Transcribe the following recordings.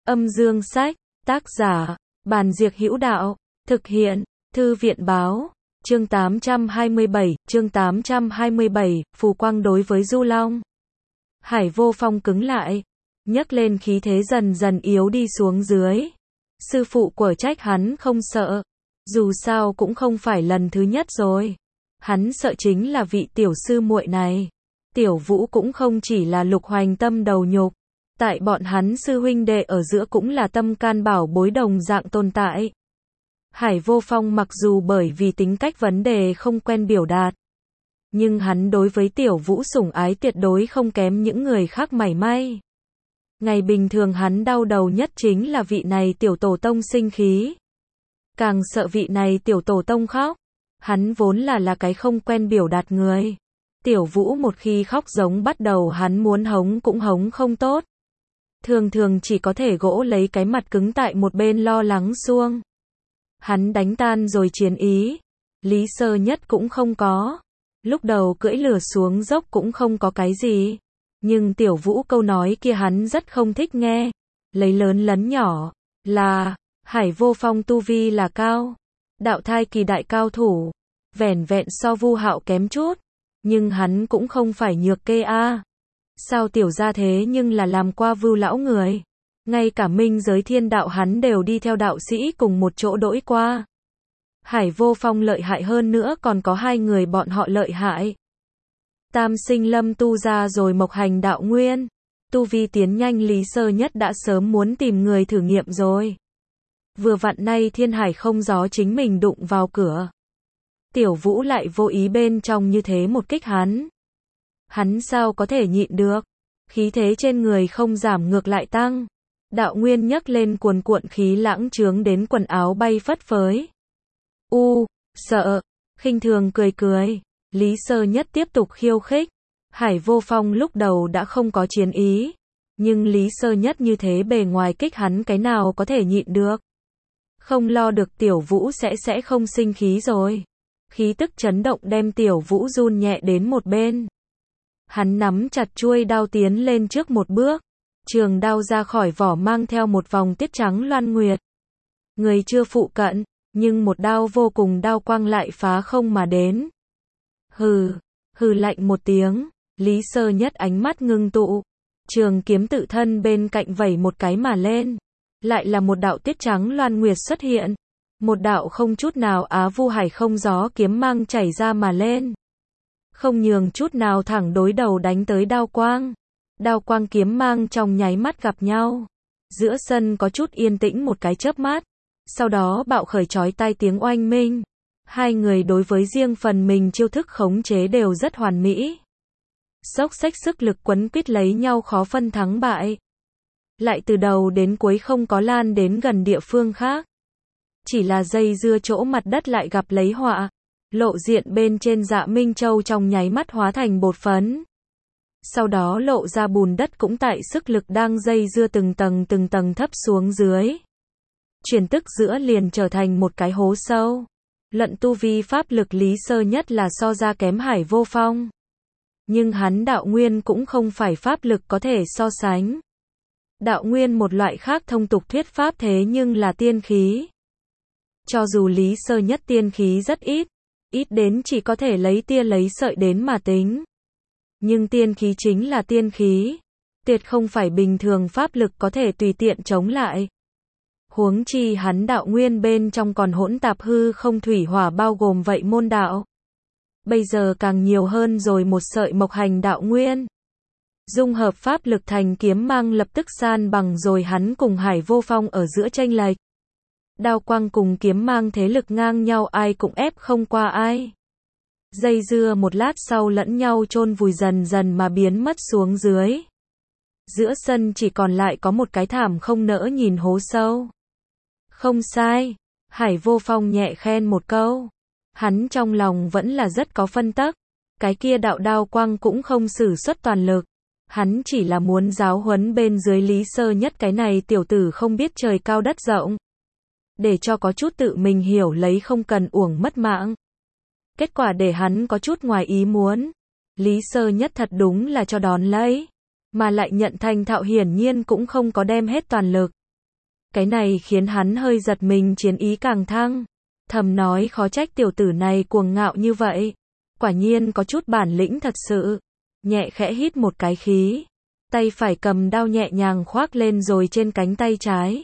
Âm dương sách, tác giả, Bàn Diệc Hữu Đạo, thực hiện, Thư viện báo, chương 827, Phù Quang đối với Du Long. Hải Vô Phong cứng lại, nhấc lên khí thế dần dần yếu đi xuống dưới. Sư phụ của trách hắn không sợ, dù sao cũng không phải lần thứ nhất rồi. Hắn sợ chính là vị tiểu sư muội này. Tiểu Vũ cũng không chỉ là Lục Hoành Tâm đầu nhục, tại bọn hắn sư huynh đệ ở giữa cũng là tâm can bảo bối đồng dạng tồn tại. Hải Vô Phong mặc dù bởi vì tính cách vấn đề không quen biểu đạt, nhưng hắn đối với Tiểu Vũ sủng ái tuyệt đối không kém những người khác mảy may. Ngày bình thường hắn đau đầu nhất chính là vị này tiểu tổ tông sinh khí. Càng sợ vị này tiểu tổ tông khóc. Hắn vốn là cái không quen biểu đạt người. Tiểu Vũ một khi khóc giống bắt đầu hắn muốn hống cũng hống không tốt. Thường thường chỉ có thể gỗ lấy cái mặt cứng tại một bên lo lắng xuông. Hắn đánh tan rồi chiến ý. Lý Sơ Nhất cũng không có. Lúc đầu cưỡi lửa xuống dốc cũng không có cái gì. Nhưng Tiểu Vũ câu nói kia hắn rất không thích nghe. Lấy lớn lấn nhỏ. Là, Hải Vô Phong tu vi là cao. Đạo thai kỳ đại cao thủ. Vẻn vẹn so Vu Hạo kém chút. Nhưng hắn cũng không phải nhược kê a. Sao tiểu gia thế nhưng là làm qua Vưu lão người. Ngay cả minh giới thiên đạo hắn đều đi theo đạo sĩ cùng một chỗ đỗi qua. Hải Vô Phong lợi hại hơn nữa còn có hai người bọn họ lợi hại. Tam Sinh Lâm tu ra rồi Mộc Hành đạo nguyên. Tu vi tiến nhanh Lý Sơ Nhất đã sớm muốn tìm người thử nghiệm rồi. Vừa vặn nay Thiên Hải không gió chính mình đụng vào cửa. Tiểu Vũ lại vô ý bên trong như thế một kích hắn. Hắn sao có thể nhịn được. Khí thế trên người không giảm ngược lại tăng. Đạo nguyên nhấc lên cuồn cuộn khí lãng chướng đến quần áo bay phất phới. Sợ, khinh thường cười cười. Lý Sơ Nhất tiếp tục khiêu khích. Hải Vô Phong lúc đầu đã không có chiến ý. Nhưng Lý Sơ Nhất như thế bề ngoài kích hắn cái nào có thể nhịn được. Không lo được Tiểu Vũ sẽ không sinh khí rồi. Khí tức chấn động đem Tiểu Vũ run nhẹ đến một bên. Hắn nắm chặt chuôi đao tiến lên trước một bước. Trường đao ra khỏi vỏ mang theo một vòng tiết trắng loan nguyệt. Người chưa phụ cận, nhưng một đao vô cùng đao quang lại phá không mà đến. Hừ lạnh một tiếng, Lý Sơ Nhất ánh mắt ngưng tụ. Trường kiếm tự thân bên cạnh vẩy một cái mà lên. Lại là một đạo tiết trắng loan nguyệt xuất hiện. Một đạo không chút nào Á Vu Hải không gió kiếm mang chảy ra mà lên. Không nhường chút nào thẳng đối đầu đánh tới đao quang. Đao quang kiếm mang trong nháy mắt gặp nhau. Giữa sân có chút yên tĩnh một cái chớp mắt. Sau đó bạo khởi chói tai tiếng oanh minh. Hai người đối với riêng phần mình chiêu thức khống chế đều rất hoàn mỹ. Xốc xách sức lực quấn quýt lấy nhau khó phân thắng bại. Lại từ đầu đến cuối không có lan đến gần địa phương khác. Chỉ là dây dưa chỗ mặt đất lại gặp lấy họa. Lộ diện bên trên Dạ Minh Châu trong nháy mắt hóa thành bột phấn. Sau đó lộ ra bùn đất cũng tại sức lực đang dây dưa từng tầng thấp xuống dưới. Chuyển tức giữa liền trở thành một cái hố sâu. Luận tu vi pháp lực Lý Sơ Nhất là so ra kém Hải Vô Phong. Nhưng hắn đạo nguyên cũng không phải pháp lực có thể so sánh. Đạo nguyên một loại khác thông tục thuyết pháp thế nhưng là tiên khí. Cho dù Lý Sơ Nhất tiên khí rất ít đến chỉ có thể lấy tia lấy sợi đến mà tính. Nhưng tiên khí chính là tiên khí. Tuyệt không phải bình thường pháp lực có thể tùy tiện chống lại. Huống chi hắn đạo nguyên bên trong còn hỗn tạp hư không thủy hỏa bao gồm vậy môn đạo. Bây giờ càng nhiều hơn rồi một sợi Mộc Hành đạo nguyên. Dung hợp pháp lực thành kiếm mang lập tức san bằng rồi hắn cùng Hải Vô Phong ở giữa chênh lệch. Đao quang cùng kiếm mang thế lực ngang nhau ai cũng ép không qua ai. Dây dưa một lát sau lẫn nhau chôn vùi dần dần mà biến mất xuống dưới. Giữa sân chỉ còn lại có một cái thảm không nỡ nhìn hố sâu. Không sai, Hải Vô Phong nhẹ khen một câu. Hắn trong lòng vẫn là rất có phân tắc. Cái kia đạo đao quang cũng không sử xuất toàn lực. Hắn chỉ là muốn giáo huấn bên dưới Lý Sơ Nhất cái này tiểu tử không biết trời cao đất rộng. Để cho có chút tự mình hiểu lấy không cần uổng mất mạng. Kết quả để hắn có chút ngoài ý muốn. Lý Sơ Nhất thật đúng là cho đón lấy. Mà lại nhận thành thạo hiển nhiên cũng không có đem hết toàn lực. Cái này khiến hắn hơi giật mình, chiến ý càng thăng. Thầm nói khó trách tiểu tử này cuồng ngạo như vậy. Quả nhiên có chút bản lĩnh thật sự. Nhẹ khẽ hít một cái khí. Tay phải cầm đao nhẹ nhàng khoác lên rồi trên cánh tay trái.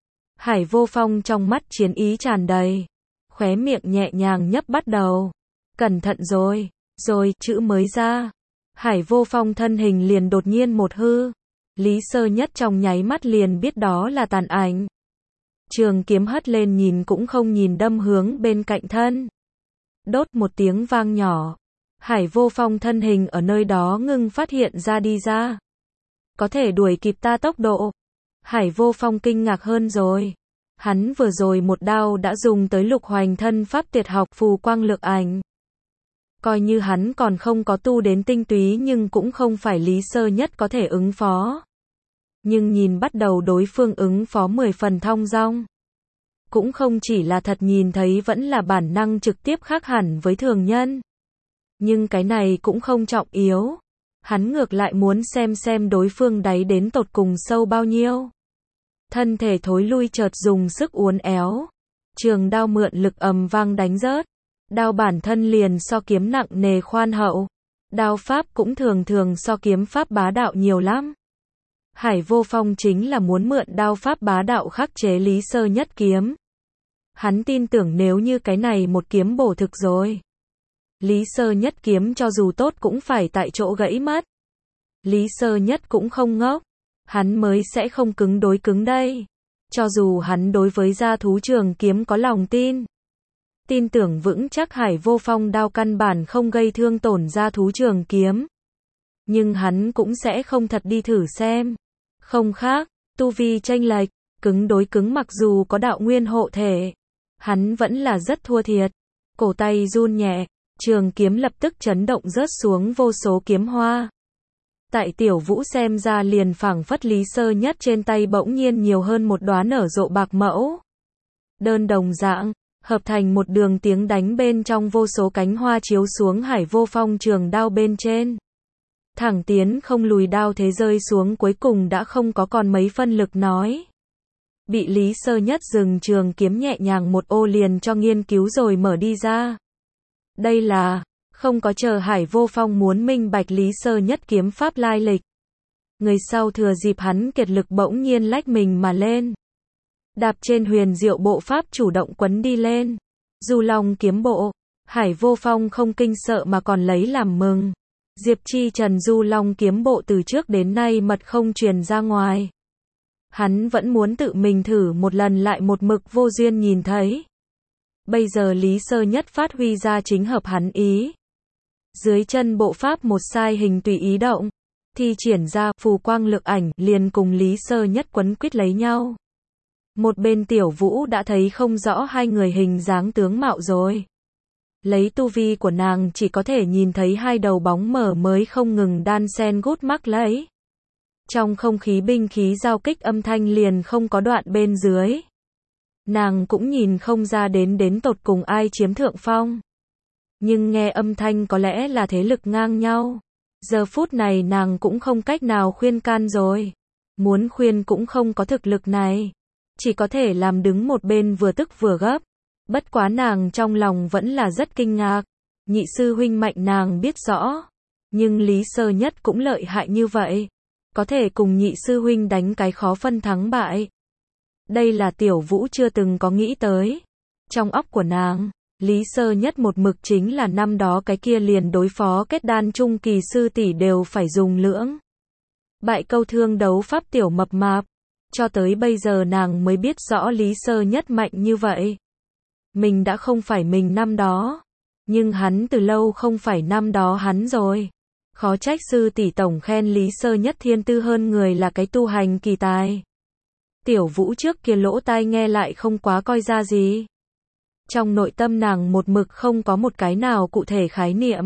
Hải Vô Phong trong mắt chiến ý tràn đầy. Khóe miệng nhẹ nhàng nhấp bắt đầu. Cẩn thận rồi, chữ mới ra. Hải Vô Phong thân hình liền đột nhiên một hư. Lý Sơ Nhất trong nháy mắt liền biết đó là tàn ảnh. Trường kiếm hất lên nhìn cũng không nhìn đâm hướng bên cạnh thân. Đốt một tiếng vang nhỏ. Hải Vô Phong thân hình ở nơi đó ngưng phát hiện ra đi ra. Có thể đuổi kịp ta tốc độ. Hải Vô Phong kinh ngạc hơn rồi. Hắn vừa rồi một đao đã dùng tới Lục Hoành thân pháp tuyệt học phù quang lược ảnh. Coi như hắn còn không có tu đến tinh túy nhưng cũng không phải Lý Sơ Nhất có thể ứng phó. Nhưng nhìn bắt đầu đối phương ứng phó 10 phần thong dong. Cũng không chỉ là thật nhìn thấy vẫn là bản năng trực tiếp khác hẳn với thường nhân. Nhưng cái này cũng không trọng yếu. Hắn ngược lại muốn xem đối phương đáy đến tột cùng sâu bao nhiêu. Thân thể thối lui chợt dùng sức uốn éo. Trường đao mượn lực ầm vang đánh rớt. Đao bản thân liền so kiếm nặng nề khoan hậu. Đao pháp cũng thường so kiếm pháp bá đạo nhiều lắm. Hải Vô Phong chính là muốn mượn đao pháp bá đạo khắc chế Lý Sơ Nhất kiếm. Hắn tin tưởng nếu như cái này một kiếm bổ thực rồi. Lý Sơ Nhất kiếm cho dù tốt cũng phải tại chỗ gãy mất. Lý Sơ Nhất cũng không ngốc. Hắn mới sẽ không cứng đối cứng đây. Cho dù hắn đối với gia thú trường kiếm có lòng tin. Tin tưởng vững chắc Hải Vô Phong đao căn bản không gây thương tổn gia thú trường kiếm. Nhưng hắn cũng sẽ không thật đi thử xem. Không khác, tu vi chênh lệch, cứng đối cứng mặc dù có đạo nguyên hộ thể. Hắn vẫn là rất thua thiệt. Cổ tay run nhẹ, trường kiếm lập tức chấn động rớt xuống vô số kiếm hoa. Tại Tiểu Vũ xem ra liền phảng phất Lý Sơ Nhất trên tay bỗng nhiên nhiều hơn một đóa nở rộ bạc mẫu. Đơn đồng dạng, hợp thành một đường tiếng đánh bên trong vô số cánh hoa chiếu xuống Hải Vô Phong trường đao bên trên. Thẳng tiến không lùi đao thế rơi xuống cuối cùng đã không có còn mấy phân lực nói. Bị Lý Sơ Nhất dừng trường kiếm nhẹ nhàng một ô liền cho nghiên cứu rồi mở đi ra. Đây là, không có chờ Hải Vô Phong muốn minh bạch Lý Sơ Nhất kiếm pháp lai lịch. Người sau thừa dịp hắn kiệt lực bỗng nhiên lách mình mà lên. Đạp trên huyền diệu bộ pháp chủ động quấn đi lên. Du Long kiếm bộ, Hải Vô Phong không kinh sợ mà còn lấy làm mừng. Diệp Chi Trần Du Long kiếm bộ từ trước đến nay mật không truyền ra ngoài. Hắn vẫn muốn tự mình thử một lần lại một mực vô duyên nhìn thấy. Bây giờ Lý Sơ Nhất phát huy ra chính hợp hắn ý. Dưới chân bộ pháp một sai hình tùy ý động. Thi triển ra phù quang lược ảnh liền cùng Lý Sơ Nhất quấn quýt lấy nhau. Một bên Tiểu Vũ đã thấy không rõ hai người hình dáng tướng mạo rồi. Lấy tu vi của nàng chỉ có thể nhìn thấy hai đầu bóng mờ mới không ngừng đan xen gút mắc lấy. Trong không khí binh khí giao kích âm thanh liền không có đoạn bên dưới. Nàng cũng nhìn không ra đến tột cùng ai chiếm thượng phong. Nhưng nghe âm thanh có lẽ là thế lực ngang nhau. Giờ phút này nàng cũng không cách nào khuyên can rồi. Muốn khuyên cũng không có thực lực này. Chỉ có thể làm đứng một bên vừa tức vừa gấp. Bất quá nàng trong lòng vẫn là rất kinh ngạc. Nhị sư huynh mạnh nàng biết rõ. Nhưng Lý Sơ Nhất cũng lợi hại như vậy. Có thể cùng nhị sư huynh đánh cái khó phân thắng bại. Đây là Tiểu Vũ chưa từng có nghĩ tới. Trong óc của nàng, Lý Sơ Nhất một mực chính là năm đó cái kia liền đối phó kết đan trung kỳ sư tỷ đều phải dùng lưỡng bại câu thương đấu pháp tiểu mập mạp. Cho tới bây giờ nàng mới biết rõ Lý Sơ Nhất mạnh như vậy. Mình đã không phải mình năm đó. Nhưng hắn từ lâu không phải năm đó hắn rồi. Khó trách sư tỷ tổng khen Lý Sơ Nhất thiên tư hơn người là cái tu hành kỳ tài. Tiểu Vũ trước kia lỗ tai nghe lại không quá coi ra gì. Trong nội tâm nàng một mực không có một cái nào cụ thể khái niệm.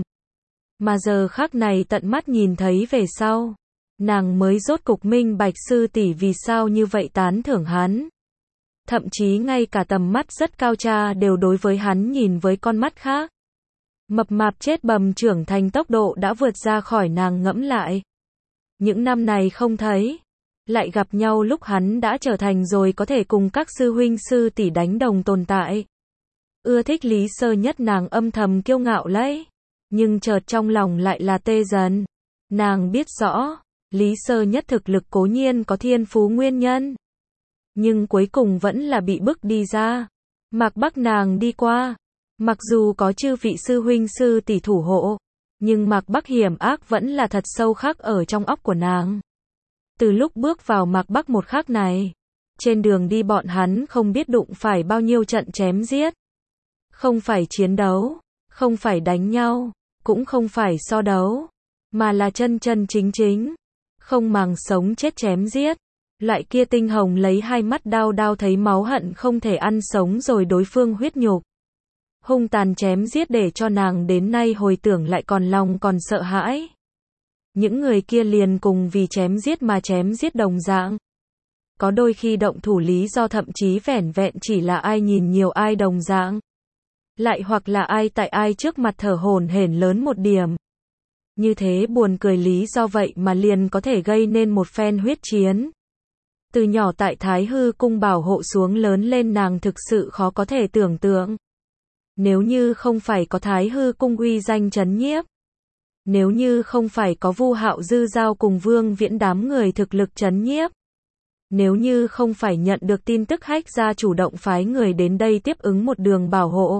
Mà giờ khắc này tận mắt nhìn thấy về sau. Nàng mới rốt cục minh bạch sư tỷ vì sao như vậy tán thưởng hắn. Thậm chí ngay cả tầm mắt rất cao cha đều đối với hắn nhìn với con mắt khác. Mập mạp chết bầm trưởng thành tốc độ đã vượt ra khỏi nàng ngẫm lại. Những năm này không thấy. lại gặp nhau lúc hắn đã trở thành rồi có thể cùng các sư huynh sư tỷ đánh đồng tồn tại. Ưa thích Lý Sơ Nhất nàng âm thầm kiêu ngạo lấy, nhưng chợt trong lòng lại là tê dần. Nàng biết rõ, Lý Sơ Nhất thực lực cố nhiên có thiên phú nguyên nhân, nhưng cuối cùng vẫn là bị bức đi ra. Mạc Bắc nàng đi qua, mặc dù có chư vị sư huynh sư tỷ thủ hộ, nhưng Mạc Bắc hiểm ác vẫn là thật sâu khắc ở trong óc của nàng. Từ lúc bước vào Mạc Bắc một khắc này, trên đường đi bọn hắn không biết đụng phải bao nhiêu trận chém giết. Không phải chiến đấu, không phải đánh nhau, cũng không phải so đấu, mà là chân chân chính chính, không màng sống chết chém giết. Loại kia tinh hồng lấy hai mắt đao đao thấy máu hận không thể ăn sống rồi đối phương huyết nhục. Hung tàn chém giết để cho nàng đến nay hồi tưởng lại còn lòng còn sợ hãi. Những người kia liền cùng vì chém giết mà chém giết đồng dạng. Có đôi khi động thủ lý do thậm chí vẻn vẹn chỉ là ai nhìn nhiều ai đồng dạng. Lại hoặc là ai tại ai trước mặt thở hổn hển lớn một điểm. Như thế buồn cười lý do vậy mà liền có thể gây nên một phen huyết chiến. Từ nhỏ tại Thái Hư cung bảo hộ xuống lớn lên nàng thực sự khó có thể tưởng tượng. Nếu như không phải có Thái Hư cung uy danh trấn nhiếp, nếu như không phải có Vu Hạo Dư giao cùng Vương Viễn đám người thực lực trấn nhiếp, nếu như không phải nhận được tin tức Hách gia chủ động phái người đến đây tiếp ứng một đường bảo hộ,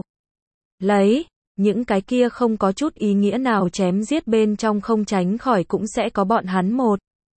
lấy những cái kia không có chút ý nghĩa nào chém giết bên trong không tránh khỏi cũng sẽ có bọn hắn một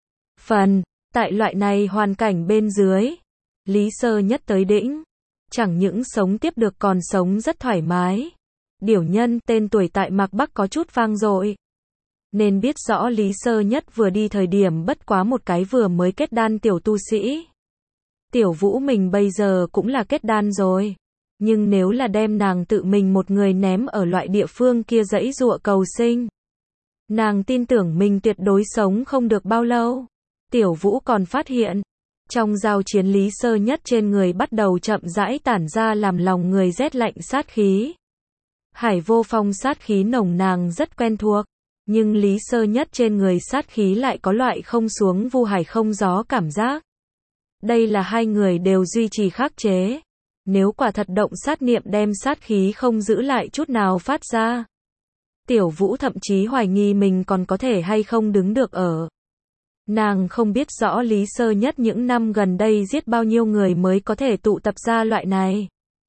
phần. Tại loại này hoàn cảnh bên dưới, Lý Sơ Nhất tới đỉnh, chẳng những sống tiếp được còn sống rất thoải mái. Điểu nhân tên tuổi tại Mạc Bắc có chút vang dội, nên biết rõ Lý Sơ Nhất vừa đi thời điểm bất quá một cái vừa mới kết đan tiểu tu sĩ. Tiểu Vũ mình bây giờ cũng là kết đan rồi, nhưng nếu là đem nàng tự mình một người ném ở loại địa phương kia giãy giụa cầu sinh, nàng tin tưởng mình tuyệt đối sống không được bao lâu. Tiểu Vũ còn phát hiện, trong giao chiến Lý Sơ Nhất trên người bắt đầu chậm rãi tản ra làm lòng người rét lạnh sát khí. Hải Vô Phong sát khí nồng nàng rất quen thuộc, nhưng Lý Sơ Nhất trên người sát khí lại có loại không xuống vu hải không gió cảm giác. Đây là hai người đều duy trì khắc chế. Nếu quả thật động sát niệm đem sát khí không giữ lại chút nào phát ra, Tiểu Vũ thậm chí hoài nghi mình còn có thể hay không đứng được ở. Nàng không biết rõ Lý Sơ Nhất những năm gần đây giết bao nhiêu người mới có thể tụ tập ra loại này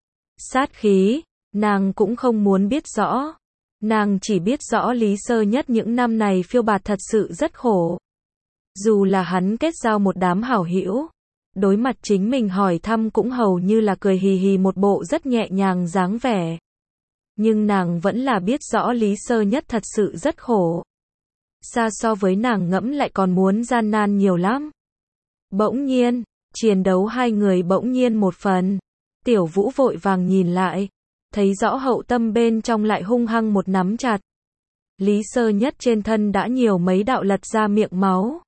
sát khí, nàng cũng không muốn biết rõ. Nàng chỉ biết rõ Lý Sơ Nhất những năm này phiêu bạt thật sự rất khổ. Dù là hắn kết giao một đám hảo hữu, đối mặt chính mình hỏi thăm cũng hầu như là cười hì hì một bộ rất nhẹ nhàng dáng vẻ. Nhưng nàng vẫn là biết rõ Lý Sơ Nhất thật sự rất khổ. Xa so với nàng ngẫm lại còn muốn gian nan nhiều lắm. Bỗng nhiên, chiến đấu hai người bỗng nhiên một phần. Tiểu Vũ vội vàng nhìn lại, thấy rõ hậu tâm bên trong lại hung hăng một nắm chặt. Lý Sơ Nhất trên thân đã nhiều mấy đạo lật ra miệng máu.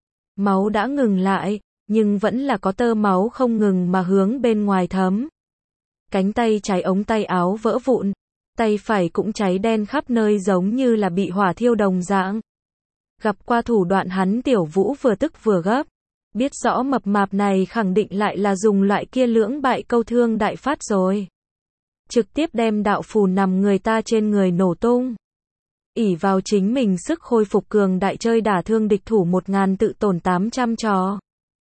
Máu đã ngừng lại, nhưng vẫn là có tơ máu không ngừng mà hướng bên ngoài thấm. Cánh tay trái ống tay áo vỡ vụn, tay phải cũng cháy đen khắp nơi giống như là bị hỏa thiêu đồng dạng. Gặp qua thủ đoạn hắn Tiểu Vũ vừa tức vừa gấp, biết rõ mập mạp này khẳng định lại là dùng loại kia lưỡng bại câu thương đại phát rồi. Trực tiếp đem đạo phù nằm người ta trên người nổ tung. Ỷ vào chính mình sức khôi phục cường đại chơi đả thương địch thủ 1000 tự tổn 800 trò.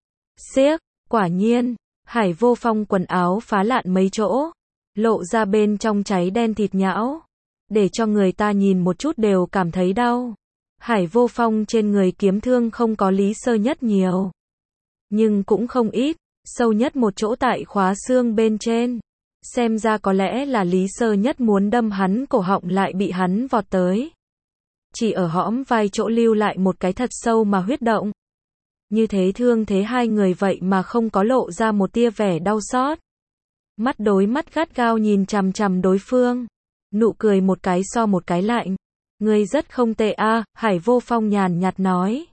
Xiếc, quả nhiên, Hải Vô Phong quần áo phá lạn mấy chỗ, lộ ra bên trong cháy đen thịt nhão, để cho người ta nhìn một chút đều cảm thấy đau. Hải Vô Phong trên người kiếm thương không có Lý Sơ Nhất nhiều, nhưng cũng không ít, sâu nhất một chỗ tại khóa xương bên trên. Xem ra có lẽ là Lý Sơ Nhất muốn đâm hắn cổ họng lại bị hắn vọt tới. Chỉ ở hõm vai chỗ lưu lại một cái thật sâu mà huyết động. Như thế thương thế hai người vậy mà không có lộ ra một tia vẻ đau xót. Mắt đối mắt gắt gao nhìn chằm chằm đối phương. Nụ cười một cái so một cái lạnh. Ngươi rất không tệ a, Hải Vô Phong nhàn nhạt nói.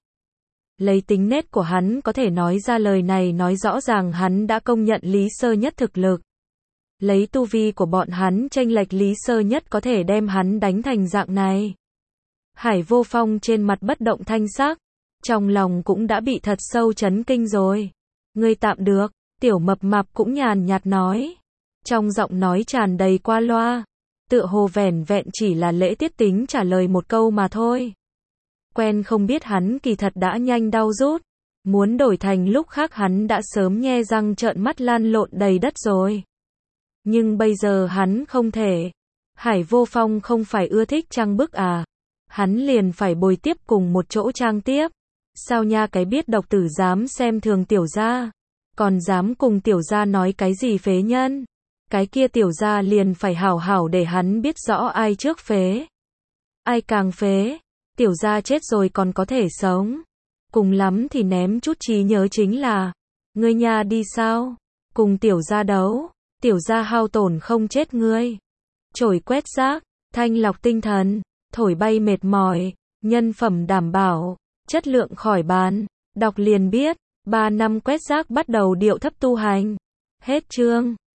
Lấy tính nết của hắn có thể nói ra lời này nói rõ ràng hắn đã công nhận Lý Sơ Nhất thực lực. Lấy tu vi của bọn hắn chênh lệch Lý Sơ Nhất có thể đem hắn đánh thành dạng này. Hải Vô Phong trên mặt bất động thanh sắc, trong lòng cũng đã bị thật sâu chấn kinh rồi. Ngươi tạm được, tiểu mập mạp cũng nhàn nhạt nói. Trong giọng nói tràn đầy qua loa, tựa hồ vẻn vẹn chỉ là lễ tiết tính trả lời một câu mà thôi. Quen không biết hắn kỳ thật đã nhanh đau rút, muốn đổi thành lúc khác hắn đã sớm nhe răng trợn mắt lan lộn đầy đất rồi. Nhưng bây giờ hắn không thể. Hải Vô Phong không phải ưa thích trang bức à? Hắn liền phải bồi tiếp cùng một chỗ trang tiếp. Sao nha, cái biết độc tử dám xem thường tiểu gia, còn dám cùng tiểu gia nói cái gì phế nhân. Cái kia tiểu gia liền phải hảo hảo để hắn biết rõ ai trước phế, ai càng phế. Tiểu gia chết rồi còn có thể sống, cùng lắm thì ném chút trí nhớ chính là. Ngươi nha đi sao? Cùng tiểu gia đấu, tiểu gia hao tổn không chết ngươi. Chổi quét rác, thanh lọc tinh thần, thổi bay mệt mỏi, nhân phẩm đảm bảo, chất lượng khỏi bàn. Đọc liền biết, 3 năm quét rác bắt đầu điệu thấp tu hành. Hết chương.